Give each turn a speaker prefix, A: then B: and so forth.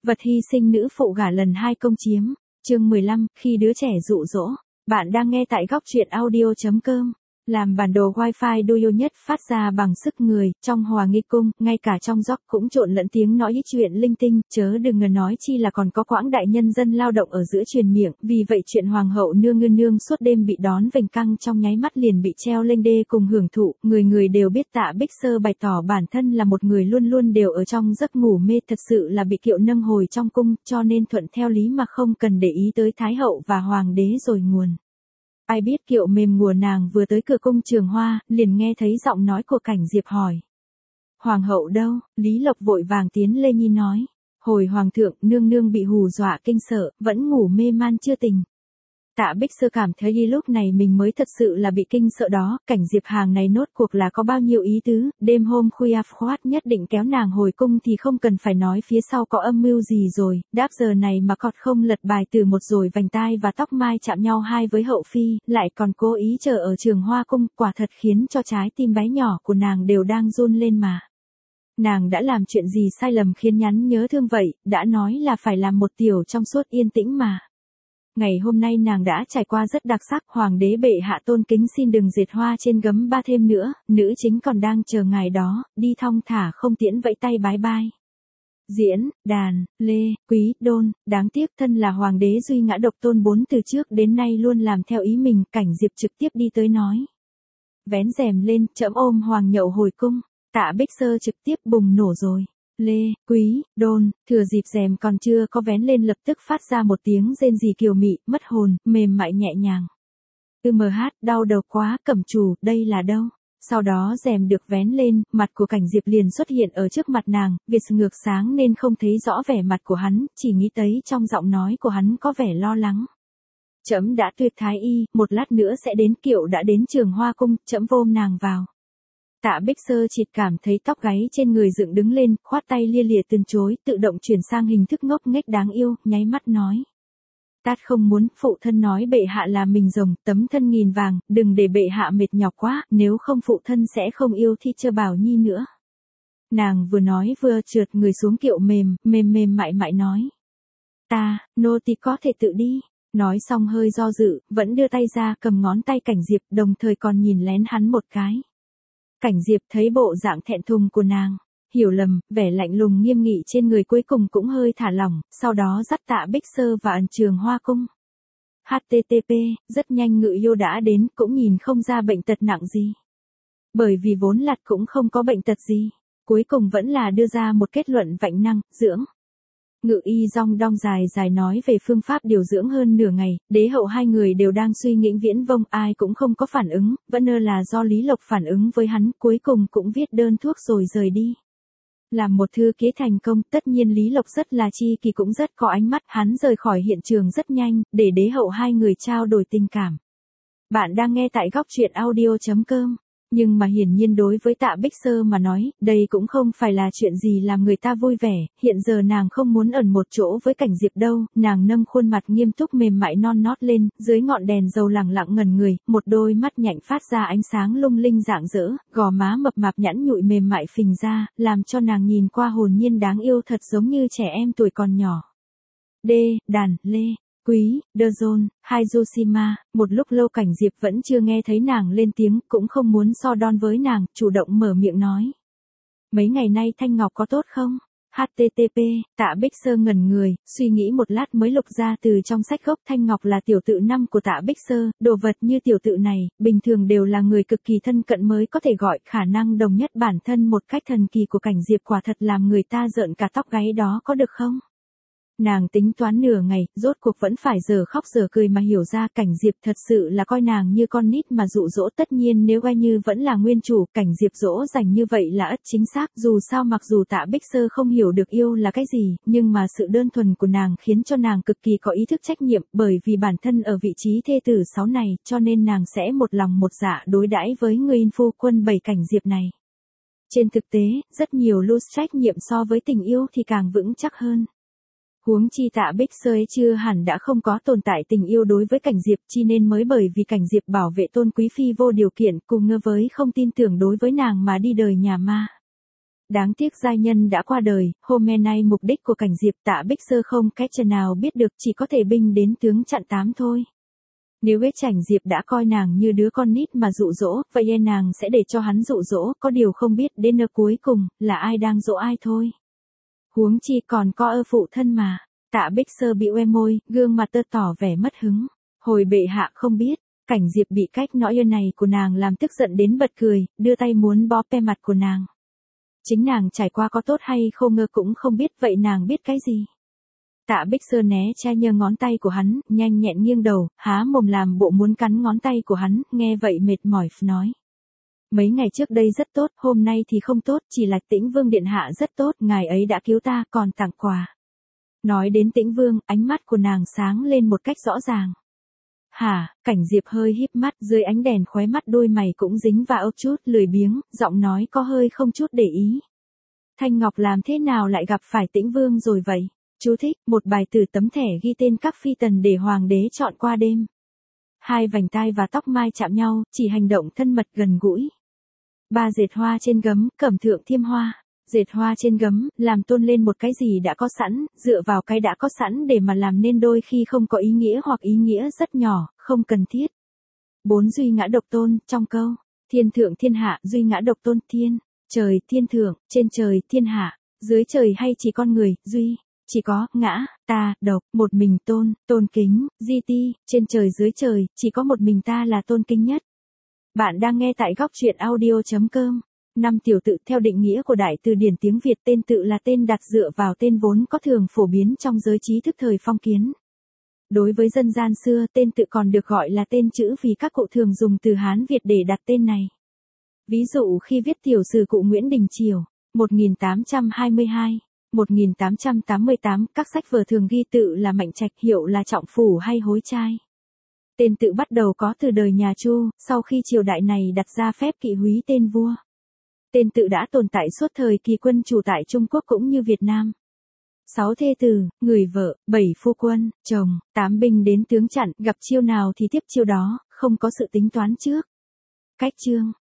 A: Vật hy sinh nữ phụ gả lần 2 công chiếm. Chương 15, khi đứa trẻ dụ dỗ. Bạn đang nghe tại góc truyện audio.com. Làm bản đồ wifi đô yêu nhất phát ra bằng sức người, trong Hòa Nghi Cung, ngay cả trong gióc cũng trộn lẫn tiếng nói chuyện linh tinh, chớ đừng ngờ nói chi là còn có quãng đại nhân dân lao động ở giữa truyền miệng, vì vậy chuyện hoàng hậu nương suốt đêm bị đón vành căng trong nháy mắt liền bị treo lên đê cùng hưởng thụ, người người đều biết Tạ Bích Sơ bày tỏ bản thân là một người luôn luôn đều ở trong giấc ngủ mê, thật sự là bị kiệu nâng hồi trong cung, cho nên thuận theo lý mà không cần để ý tới Thái hậu và Hoàng đế rồi nguồn. Ai biết kiệu mềm ngùa nàng vừa tới cửa cung Trường Hoa, liền nghe thấy giọng nói của Cảnh Diệp hỏi. Hoàng hậu đâu? Lý Lộc vội vàng tiến lên nhi nói. Hồi hoàng thượng, nương bị hù dọa kinh sợ, vẫn ngủ mê man chưa tỉnh. Tạ Bích Sơ cảm thấy lúc này mình mới thật sự là bị kinh sợ đó, Cảnh Diệp hàng này nốt cuộc là có bao nhiêu ý tứ, đêm hôm khuya khoát nhất định kéo nàng hồi cung thì không cần phải nói phía sau có âm mưu gì rồi, đáp giờ này mà cọt không lật bài từ một rồi vành tai và tóc mai chạm nhau hai với hậu phi, lại còn cố ý chờ ở Trường Hoa cung, quả thật khiến cho trái tim bé nhỏ của nàng đều đang run lên mà. Nàng đã làm chuyện gì sai lầm khiến nhắn nhớ thương vậy, đã nói là phải làm một tiểu trong suốt yên tĩnh mà. Ngày hôm nay nàng đã trải qua rất đặc sắc, hoàng đế bệ hạ tôn kính xin đừng dệt hoa trên gấm ba thêm nữa, nữ chính còn đang chờ ngài đó, đi thong thả không tiễn vẫy tay bái bai. Diễn, đàn, lê, quý, đôn, đáng tiếc thân là hoàng đế duy ngã độc tôn bốn từ trước đến nay luôn làm theo ý mình, Cảnh Diệp trực tiếp đi tới nói. Vén rèm lên, trẫm ôm hoàng nhậu hồi cung, Tạ Bích Sơ trực tiếp bùng nổ rồi. Lê, quý, đôn, thừa dịp rèm còn chưa có vén lên lập tức phát ra một tiếng rên rỉ kiều mị, mất hồn, mềm mại nhẹ nhàng. Đau đầu quá, cẩm chủ, đây là đâu? Sau đó rèm được vén lên, mặt của Cảnh Diệp liền xuất hiện ở trước mặt nàng, vì sự ngược sáng nên không thấy rõ vẻ mặt của hắn, chỉ nghĩ thấy trong giọng nói của hắn có vẻ lo lắng. Trẫm đã tuyệt thái y, một lát nữa sẽ đến, kiệu đã đến Trường Hoa cung, trẫm vôm nàng vào. Tạ Bích Sơ chịt cảm thấy tóc gáy trên người dựng đứng lên, khoát tay lia lịa từ chối, tự động chuyển sang hình thức ngốc nghếch đáng yêu, nháy mắt nói. Tát không muốn, phụ thân nói bệ hạ là mình rồng, tấm thân nghìn vàng, đừng để bệ hạ mệt nhọc quá, nếu không phụ thân sẽ không yêu Thi Chơ Bảo Nhi nữa. Nàng vừa nói vừa trượt người xuống kiệu mềm mại nói. Nô tỳ có thể tự đi. Nói xong hơi do dự, vẫn đưa tay ra cầm ngón tay Cảnh Diệp, đồng thời còn nhìn lén hắn một cái. Cảnh Diệp thấy bộ dạng thẹn thùng của nàng, hiểu lầm, vẻ lạnh lùng nghiêm nghị trên người cuối cùng cũng hơi thả lỏng, sau đó dắt Tạ Bích Sơ và ẩn Trường Hoa cung. HTTP, rất nhanh Ngự Yêu đã đến, cũng nhìn không ra bệnh tật nặng gì. Bởi vì vốn lặt cũng không có bệnh tật gì, cuối cùng vẫn là đưa ra một kết luận vạnh năng, dưỡng. Ngự Y dong đong dài nói về phương pháp điều dưỡng hơn nửa ngày, đế hậu hai người đều đang suy nghĩ viễn vông, ai cũng không có phản ứng, vẫn là do Lý Lộc phản ứng với hắn, cuối cùng cũng viết đơn thuốc rồi rời đi. Làm một thư ký thành công, tất nhiên Lý Lộc rất là chi kỳ cũng rất có ánh mắt, hắn rời khỏi hiện trường rất nhanh, để đế hậu hai người trao đổi tình cảm. Bạn đang nghe tại góc truyện audio.com. Nhưng mà hiển nhiên đối với Tạ Bích Sơ mà nói, đây cũng không phải là chuyện gì làm người ta vui vẻ, hiện giờ nàng không muốn ẩn một chỗ với Cảnh Diệp đâu, nàng nâng khuôn mặt nghiêm túc mềm mại non nót lên, dưới ngọn đèn dầu lẳng lặng ngẩn người, một đôi mắt nhạnh phát ra ánh sáng lung linh rạng rỡ, gò má mập mạp nhẵn nhụi mềm mại phình ra, làm cho nàng nhìn qua hồn nhiên đáng yêu thật giống như trẻ em tuổi còn nhỏ. Đàn, lê. Quý, Đơ Dôn, Haizusima, một lúc lâu Cảnh Diệp vẫn chưa nghe thấy nàng lên tiếng, cũng không muốn so đon với nàng, chủ động mở miệng nói. Mấy ngày nay Thanh Ngọc có tốt không? HTTP, Tạ Bích Sơ ngẩn người, suy nghĩ một lát mới lục ra từ trong sách gốc Thanh Ngọc là tiểu tự năm của Tạ Bích Sơ, đồ vật như tiểu tự này, bình thường đều là người cực kỳ thân cận mới có thể gọi, khả năng đồng nhất bản thân một cách thần kỳ của Cảnh Diệp quả thật làm người ta rợn cả tóc gáy đó có được không? Nàng tính toán nửa ngày, rốt cuộc vẫn phải giờ khóc giờ cười mà hiểu ra Cảnh Diệp thật sự là coi nàng như con nít mà dụ dỗ, tất nhiên nếu coi như vẫn là nguyên chủ, Cảnh Diệp dỗ dành như vậy là ất chính xác, dù sao mặc dù Tạ Bích Sơ không hiểu được yêu là cái gì, nhưng mà sự đơn thuần của nàng khiến cho nàng cực kỳ có ý thức trách nhiệm, bởi vì bản thân ở vị trí thê tử 6 này, cho nên nàng sẽ một lòng một dạ đối đãi với người phu quân 7 Cảnh Diệp này. Trên thực tế, rất nhiều lúc trách nhiệm so với tình yêu thì càng vững chắc hơn. Huống chi Tạ Bích Sơ ấy chưa hẳn đã không có tồn tại tình yêu đối với Cảnh Diệp, chi nên mới bởi vì Cảnh Diệp bảo vệ Tôn Quý Phi vô điều kiện, cùng ngơ với không tin tưởng đối với nàng mà đi đời nhà ma. Đáng tiếc giai nhân đã qua đời, hôm nay mục đích của Cảnh Diệp Tạ Bích Sơ không cách chân nào biết được, chỉ có thể binh đến tướng chặn tám thôi. Nếu biết Cảnh Diệp đã coi nàng như đứa con nít mà dụ dỗ, vậy nàng sẽ để cho hắn dụ dỗ, có điều không biết đến nơi cuối cùng, là ai đang dỗ ai thôi. Huống chi còn có phụ thân mà. Tạ Bích Sơ bĩu môi, gương mặt tỏ vẻ mất hứng. Hồi bệ hạ không biết, Cảnh Diệp bị cách nói này của nàng làm tức giận đến bật cười, đưa tay muốn bóp pe mặt của nàng. Chính nàng trải qua có tốt hay không ngơ cũng không biết, vậy nàng biết cái gì. Tạ Bích Sơ né che nhơ ngón tay của hắn, nhanh nhẹn nghiêng đầu, há mồm làm bộ muốn cắn ngón tay của hắn, nghe vậy mệt mỏi nói. Mấy ngày trước đây rất tốt, hôm nay thì không tốt, chỉ là Tĩnh Vương điện hạ rất tốt, ngài ấy đã cứu ta, còn tặng quà. Nói đến Tĩnh Vương, ánh mắt của nàng sáng lên một cách rõ ràng. Hả, Cảnh Diệp hơi híp mắt, dưới ánh đèn khóe mắt đôi mày cũng dính vào chút, lười biếng, giọng nói có hơi không chút để ý. Thanh Ngọc làm thế nào lại gặp phải Tĩnh Vương rồi vậy? Chú thích, một bài từ tấm thẻ ghi tên các phi tần để hoàng đế chọn qua đêm. Hai vành tai và tóc mai chạm nhau, chỉ hành động thân mật gần gũi. Ba dệt hoa trên gấm, cẩm thượng thiêm hoa. Dệt hoa trên gấm, làm tôn lên một cái gì đã có sẵn, dựa vào cái đã có sẵn để mà làm nên đôi khi không có ý nghĩa hoặc ý nghĩa rất nhỏ, không cần thiết. 4 duy ngã độc tôn, trong câu, thiên thượng thiên hạ, duy ngã độc tôn, thiên, trời thiên thượng, trên trời thiên hạ, dưới trời hay chỉ con người, duy, chỉ có, ngã, ta, độc, một mình tôn, tôn kính, di ti, trên trời dưới trời, chỉ có một mình ta là tôn kính nhất. Bạn đang nghe tại góc truyện audio.com. 5 tiểu tự theo định nghĩa của Đại từ điển tiếng Việt, tên tự là tên đặt dựa vào tên vốn có thường phổ biến trong giới trí thức thời phong kiến. Đối với dân gian xưa, tên tự còn được gọi là tên chữ vì các cụ thường dùng từ Hán Việt để đặt tên này. Ví dụ khi viết tiểu sử cụ Nguyễn Đình Chiểu, 1822, 1888, các sách vở thường ghi tự là Mạnh Trạch, hiệu là Trọng Phủ hay Hối Trai. Tên tự bắt đầu có từ đời nhà Chu, sau khi triều đại này đặt ra phép kỵ húy tên vua. Tên tự đã tồn tại suốt thời kỳ quân chủ tại Trung Quốc cũng như Việt Nam. 6 thê tử, người vợ, 7 phu quân, chồng, 8 binh đến tướng chặn, gặp chiêu nào thì tiếp chiêu đó, không có sự tính toán trước. Cách chương,